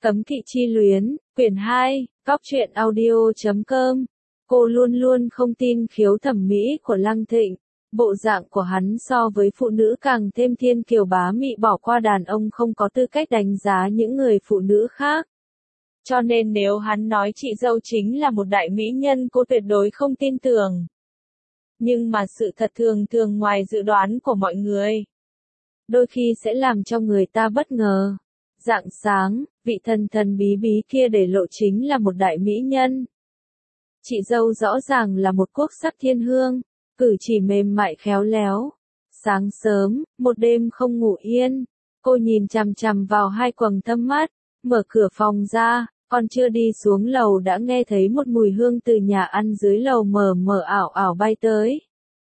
Cấm kỵ chi luyến, quyển 2, Góc truyện audio.com. Cô luôn luôn không tin khiếu thẩm mỹ của Lăng Thịnh. Bộ dạng của hắn so với phụ nữ càng thêm thiên kiều bá mị, bỏ qua đàn ông không có tư cách đánh giá những người phụ nữ khác. Cho nên nếu hắn nói chị dâu chính là một đại mỹ nhân, cô tuyệt đối không tin tưởng. Nhưng mà sự thật thường thường ngoài dự đoán của mọi người. Đôi khi sẽ làm cho người ta bất ngờ. Rạng sáng, vị thần thần bí bí kia để lộ chính là một đại mỹ nhân. Chị dâu rõ ràng là một quốc sắc thiên hương, cử chỉ mềm mại khéo léo. Sáng sớm, một đêm không ngủ yên, cô nhìn chằm chằm vào hai quầng thâm mắt, mở cửa phòng ra, còn chưa đi xuống lầu đã nghe thấy một mùi hương từ nhà ăn dưới lầu mờ mờ ảo ảo bay tới.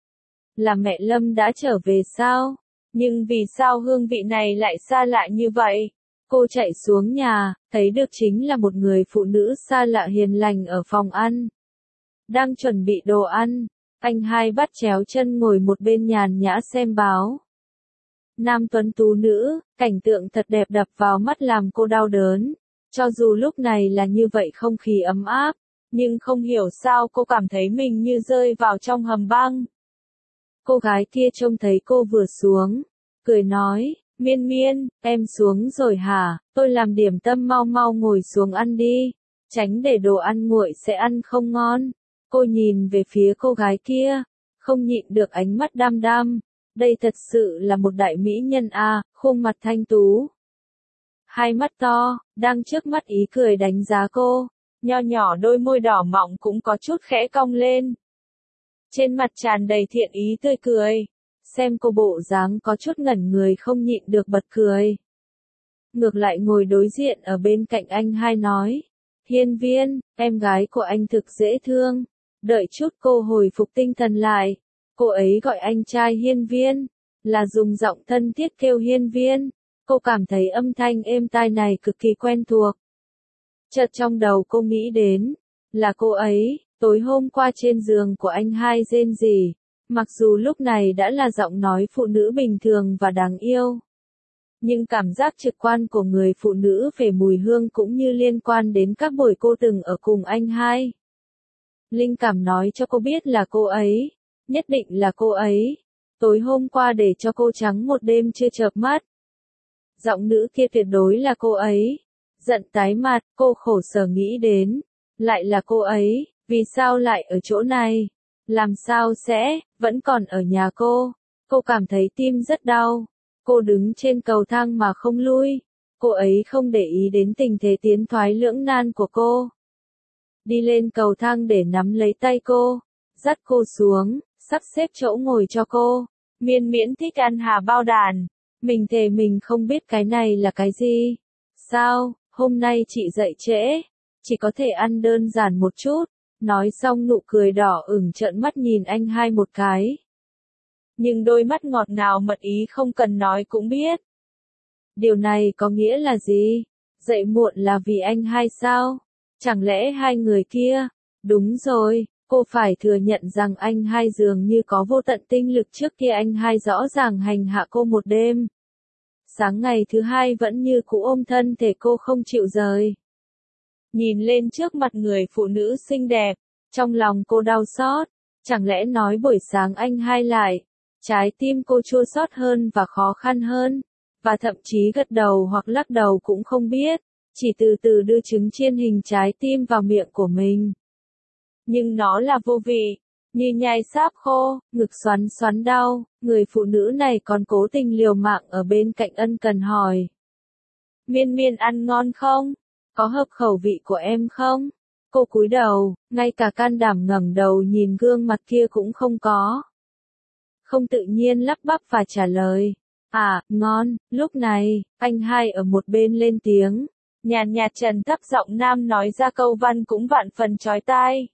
Là mẹ Lâm đã trở về sao? Nhưng vì sao hương vị này lại xa lạ như vậy? Cô chạy xuống nhà, thấy được chính là một người phụ nữ xa lạ hiền lành ở phòng ăn. Đang chuẩn bị đồ ăn, anh hai bắt chéo chân ngồi một bên nhàn nhã xem báo. Nam tuấn tú nữ, cảnh tượng thật đẹp đập vào mắt làm cô đau đớn. Cho dù lúc này là như vậy không khí ấm áp, nhưng không hiểu sao cô cảm thấy mình như rơi vào trong hầm băng. Cô gái kia trông thấy cô vừa xuống, cười nói, Miên Miên, em xuống rồi hả, tôi làm điểm tâm, mau mau ngồi xuống ăn đi, tránh để đồ ăn nguội sẽ ăn không ngon. Cô nhìn về phía cô gái kia, không nhịn được ánh mắt đăm đăm, đây thật sự là một đại mỹ nhân à, khuôn mặt thanh tú. Hai mắt to, đang trước mắt ý cười đánh giá cô, nho nhỏ đôi môi đỏ mọng cũng có chút khẽ cong lên. Trên mặt tràn đầy thiện ý tươi cười. Xem cô bộ dáng có chút ngẩn người không nhịn được bật cười. Ngược lại ngồi đối diện ở bên cạnh anh hai nói. Hiên Viên, em gái của anh thực dễ thương. Đợi chút cô hồi phục tinh thần lại. Cô ấy gọi anh trai Hiên Viên. Là dùng giọng thân thiết kêu Hiên Viên. Cô cảm thấy âm thanh êm tai này cực kỳ quen thuộc. Chợt trong đầu cô nghĩ đến. Là cô ấy, tối hôm qua trên giường của anh hai rên rỉ. Mặc dù lúc này đã là giọng nói phụ nữ bình thường và đáng yêu, nhưng cảm giác trực quan của người phụ nữ về mùi hương cũng như liên quan đến các buổi cô từng ở cùng anh hai. Linh cảm nói cho cô biết là cô ấy, nhất định là cô ấy, tối hôm qua để cho cô trắng một đêm chưa chợp mắt. Giọng nữ kia tuyệt đối là cô ấy. Giận tái mặt, cô khổ sở nghĩ đến, lại là cô ấy, vì sao lại ở chỗ này? Làm sao sẽ, vẫn còn ở nhà cô. Cô cảm thấy tim rất đau. Cô đứng trên cầu thang mà không lui. Cô ấy không để ý đến tình thế tiến thoái lưỡng nan của cô. Đi lên cầu thang để nắm lấy tay cô, dắt cô xuống, sắp xếp chỗ ngồi cho cô. Miên Miễn thích ăn hà bao đàn. Mình thề mình không biết cái này là cái gì. Sao, hôm nay chị dậy trễ, chỉ có thể ăn đơn giản một chút. Nói xong nụ cười đỏ ửng trợn mắt nhìn anh hai một cái. Nhưng đôi mắt ngọt ngào mật ý không cần nói cũng biết. Điều này có nghĩa là gì? Dậy muộn là vì anh hai sao? Chẳng lẽ hai người kia? Đúng rồi, cô phải thừa nhận rằng anh hai dường như có vô tận tinh lực, trước kia anh hai rõ ràng hành hạ cô một đêm. Sáng ngày thứ hai vẫn như cũ ôm thân thể cô không chịu rời. Nhìn lên trước mặt người phụ nữ xinh đẹp, trong lòng cô đau xót, chẳng lẽ nói buổi sáng anh hai lại, trái tim cô chua xót hơn và khó khăn hơn, và thậm chí gật đầu hoặc lắc đầu cũng không biết, chỉ từ từ đưa trứng chiên hình trái tim vào miệng của mình. Nhưng nó là vô vị, như nhai sáp khô, ngực xoắn xoắn đau, người phụ nữ này còn cố tình liều mạng ở bên cạnh ân cần hỏi. Miên Miên ăn ngon không? Có hợp khẩu vị của em không? Cô cúi đầu, ngay cả can đảm ngẩng đầu nhìn gương mặt kia cũng không có. Không tự nhiên lắp bắp và trả lời. À, ngon. Lúc này, anh hai ở một bên lên tiếng. Nhàn nhạt trầm thấp giọng nam nói ra câu văn cũng vạn phần chói tai.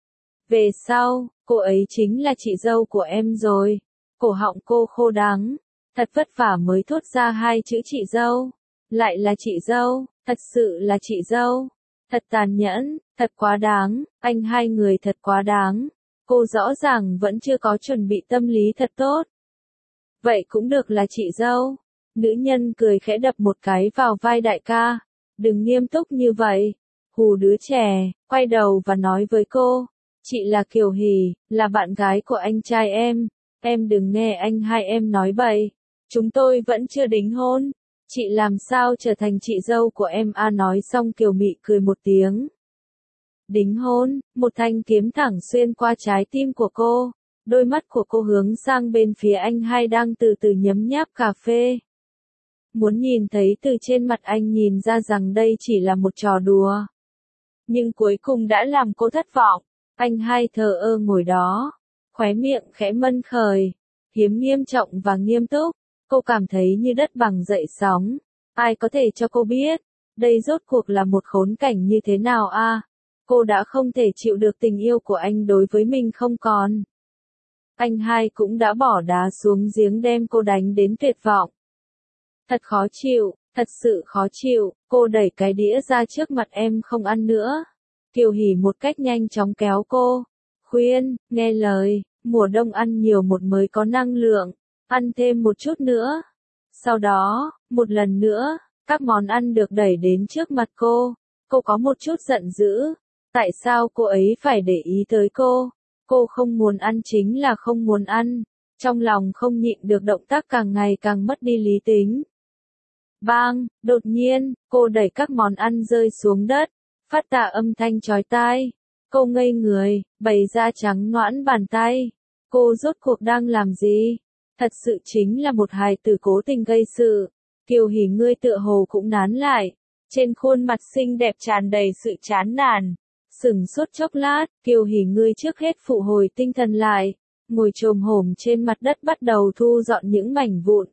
Về sau, cô ấy chính là chị dâu của em rồi. Cổ họng cô khô đắng. Thật vất vả mới thốt ra hai chữ chị dâu. Lại là chị dâu, thật sự là chị dâu. Thật tàn nhẫn, thật quá đáng, anh hai người thật quá đáng. Cô rõ ràng vẫn chưa có chuẩn bị tâm lý thật tốt. Vậy cũng được là chị dâu. Nữ nhân cười khẽ đập một cái vào vai đại ca. Đừng nghiêm túc như vậy. Hù đứa trẻ, quay đầu và nói với cô. Chị là Kiều Hỷ, là bạn gái của anh trai em. Em đừng nghe anh hai em nói bậy. Chúng tôi vẫn chưa đính hôn. Chị làm sao trở thành chị dâu của em à, nói xong Kiều Mị cười một tiếng. Đính hôn, một thanh kiếm thẳng xuyên qua trái tim của cô. Đôi mắt của cô hướng sang bên phía anh hai đang từ từ nhấm nháp cà phê. Muốn nhìn thấy từ trên mặt anh nhìn ra rằng đây chỉ là một trò đùa. Nhưng cuối cùng đã làm cô thất vọng. Anh hai thờ ơ ngồi đó, khóe miệng khẽ mân khời, hiếm nghiêm trọng và nghiêm túc. Cô cảm thấy như đất bằng dậy sóng. Ai có thể cho cô biết, đây rốt cuộc là một khốn cảnh như thế nào à? Cô đã không thể chịu được tình yêu của anh đối với mình không còn. Anh hai cũng đã bỏ đá xuống giếng đem cô đánh đến tuyệt vọng. Thật khó chịu, thật sự khó chịu, cô đẩy cái đĩa ra trước mặt em không ăn nữa. Kiều Hỷ một cách nhanh chóng kéo cô. Khuyên, nghe lời, mùa đông ăn nhiều một mới có năng lượng, ăn thêm một chút nữa. Sau đó, một lần nữa, các món ăn được đẩy đến trước mặt cô. Cô có một chút giận dữ. Tại sao cô ấy phải để ý tới cô? Cô không muốn ăn chính là không muốn ăn. Trong lòng không nhịn được động tác càng ngày càng mất đi lý tính. Bang, đột nhiên, cô đẩy các món ăn rơi xuống đất, phát ra âm thanh chói tai. Cô ngây người, bày ra trắng nõn bàn tay. Cô rốt cuộc đang làm gì? Thật sự chính là một hài tử cố tình gây sự. Kiều Hỷ ngươi tựa hồ cũng nán lại. Trên khuôn mặt xinh đẹp tràn đầy sự chán nản. Sửng sốt chốc lát, Kiều Hỷ ngươi trước hết phụ hồi tinh thần lại. Ngồi chồm hổm trên mặt đất bắt đầu thu dọn những mảnh vụn.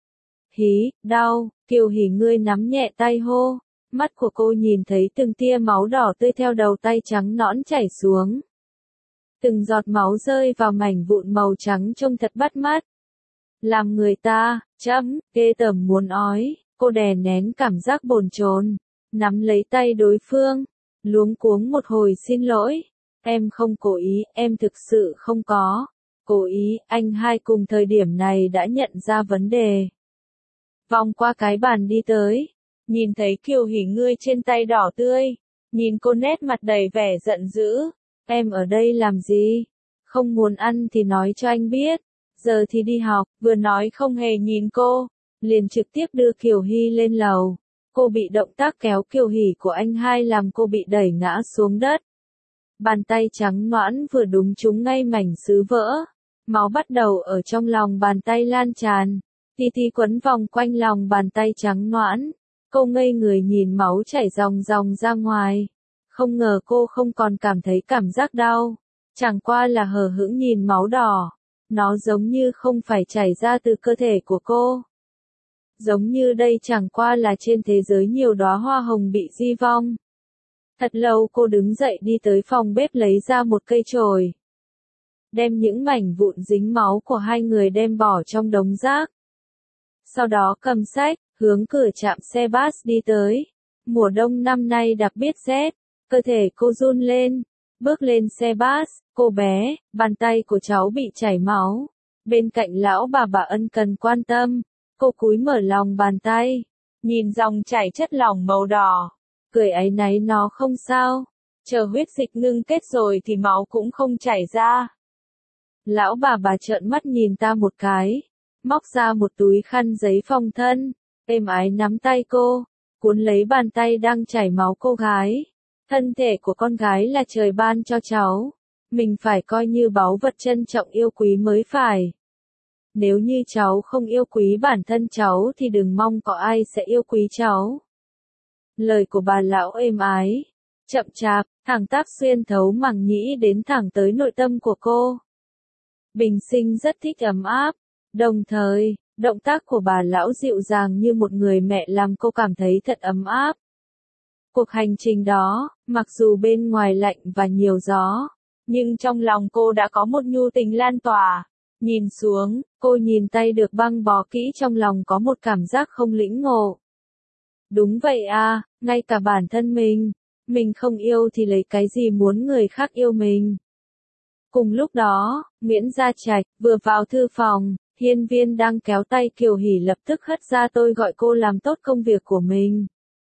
Hí, đau, Kiều Hỷ ngươi nắm nhẹ tay hô. Mắt của cô nhìn thấy từng tia máu đỏ tươi theo đầu tay trắng nõn chảy xuống. Từng giọt máu rơi vào mảnh vụn màu trắng trông thật bắt mắt. Làm người ta, ghê tởm muốn ói, cô đè nén cảm giác bồn chồn, nắm lấy tay đối phương, luống cuống một hồi xin lỗi. Em không cố ý, em thực sự không có. Cố ý, anh hai cùng thời điểm này đã nhận ra vấn đề. Vòng qua cái bàn đi tới. Nhìn thấy Kiều Hỷ ngươi trên tay đỏ tươi, nhìn cô nét mặt đầy vẻ giận dữ. Em ở đây làm gì? Không muốn ăn thì nói cho anh biết. Giờ thì đi học, vừa nói không hề nhìn cô, liền trực tiếp đưa Kiều Hy lên lầu. Cô bị động tác kéo Kiều Hỷ của anh hai làm cô bị đẩy ngã xuống đất. Bàn tay trắng nõn vừa đúng trúng ngay mảnh sứ vỡ. Máu bắt đầu ở trong lòng bàn tay lan tràn. Tí tí quấn vòng quanh lòng bàn tay trắng nõn. Cô ngây người nhìn máu chảy ròng ròng ra ngoài. Không ngờ cô không còn cảm thấy cảm giác đau. Chẳng qua là hờ hững nhìn máu đỏ. Nó giống như không phải chảy ra từ cơ thể của cô. Giống như đây chẳng qua là trên thế giới nhiều đóa hoa hồng bị di vong. Thật lâu cô đứng dậy đi tới phòng bếp lấy ra một cây chổi. Đem những mảnh vụn dính máu của hai người đem bỏ trong đống rác. Sau đó cầm sách, hướng cửa trạm xe bus đi tới. Mùa đông năm nay đặc biệt rét, cơ thể cô run lên. Bước lên xe bus, cô bé, bàn tay của cháu bị chảy máu. Bên cạnh lão bà ân cần quan tâm. Cô cúi mở lòng bàn tay, nhìn dòng chảy chất lỏng màu đỏ. Cười áy náy nó không sao. Chờ huyết dịch ngưng kết rồi thì máu cũng không chảy ra. Lão bà trợn mắt nhìn ta một cái. Móc ra một túi khăn giấy phòng thân. Êm ái nắm tay cô, cuốn lấy bàn tay đang chảy máu cô gái. Thân thể của con gái là trời ban cho cháu. Mình phải coi như báu vật trân trọng yêu quý mới phải. Nếu như cháu không yêu quý bản thân cháu thì đừng mong có ai sẽ yêu quý cháu. Lời của bà lão êm ái, chậm chạp, thẳng tắp xuyên thấu màng nhĩ đến thẳng tới nội tâm của cô. Bình Sinh rất thích ấm áp, đồng thời, động tác của bà lão dịu dàng như một người mẹ làm cô cảm thấy thật ấm áp. Cuộc hành trình đó, mặc dù bên ngoài lạnh và nhiều gió, nhưng trong lòng cô đã có một nhu tình lan tỏa. Nhìn xuống, cô nhìn tay được băng bó kỹ trong lòng có một cảm giác không lĩnh ngộ. Đúng vậy à, ngay cả bản thân mình không yêu thì lấy cái gì muốn người khác yêu mình. Cùng lúc đó, Nguyễn Gia Trạch vừa vào thư phòng, Hiên Viên đang kéo tay Kiều Hỷ lập tức hất ra tôi gọi cô làm tốt công việc của mình.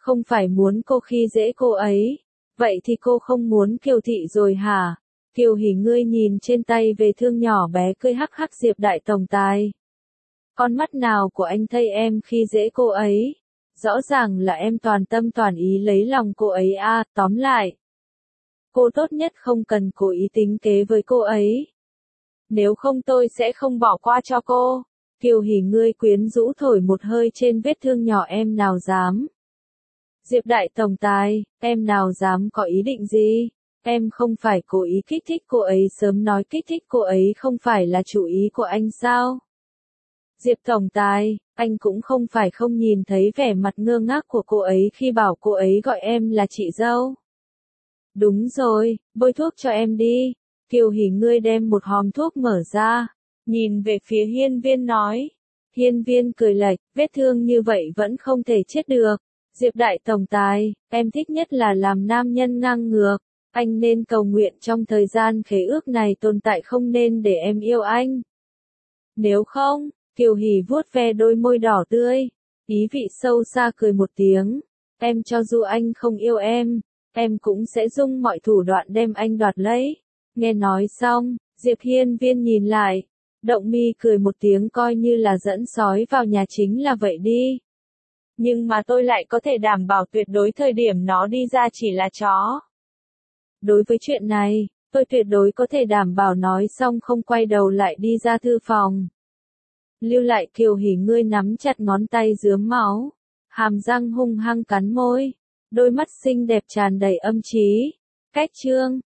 Không phải muốn cô khi dễ cô ấy. Vậy thì cô không muốn Kiều thị rồi hả? Kiều Hỉ ngươi nhìn trên tay vết thương nhỏ bé cười hắc hắc Diệp đại tổng tài. Con mắt nào của anh thấy em khi dễ cô ấy? Rõ ràng là em toàn tâm toàn ý lấy lòng cô ấy à, tóm lại. Cô tốt nhất không cần cố ý tính kế với cô ấy. Nếu không tôi sẽ không bỏ qua cho cô. Kiều Hỉ ngươi quyến rũ thổi một hơi trên vết thương nhỏ em nào dám. Diệp đại tổng tài, em nào dám có ý định gì? Em không phải cố ý kích thích cô ấy sớm nói kích thích cô ấy không phải là chủ ý của anh sao? Diệp tổng tài, anh cũng không phải không nhìn thấy vẻ mặt ngơ ngác của cô ấy khi bảo cô ấy gọi em là chị dâu. Đúng rồi, bôi thuốc cho em đi. Kiều Hỉ ngươi đem một hòm thuốc mở ra, nhìn về phía Hiên Viên nói. Hiên Viên cười lệch, vết thương như vậy vẫn không thể chết được. Diệp đại tổng tài, em thích nhất là làm nam nhân ngang ngược. Anh nên cầu nguyện trong thời gian khế ước này tồn tại không nên để em yêu anh. Nếu không, Kiều Hỉ vuốt ve đôi môi đỏ tươi, ý vị sâu xa cười một tiếng. Em cho dù anh không yêu em cũng sẽ dùng mọi thủ đoạn đem anh đoạt lấy. Nghe nói xong, Diệp Hiên Viên nhìn lại, động mi cười một tiếng coi như là dẫn sói vào nhà chính là vậy đi. Nhưng mà tôi lại có thể đảm bảo tuyệt đối thời điểm nó đi ra chỉ là chó. Đối với chuyện này, tôi tuyệt đối có thể đảm bảo nói xong không quay đầu lại đi ra thư phòng. Lưu lại Kiều Hỉ ngươi nắm chặt ngón tay rướm máu, hàm răng hung hăng cắn môi, đôi mắt xinh đẹp tràn đầy âm trí. Cách chương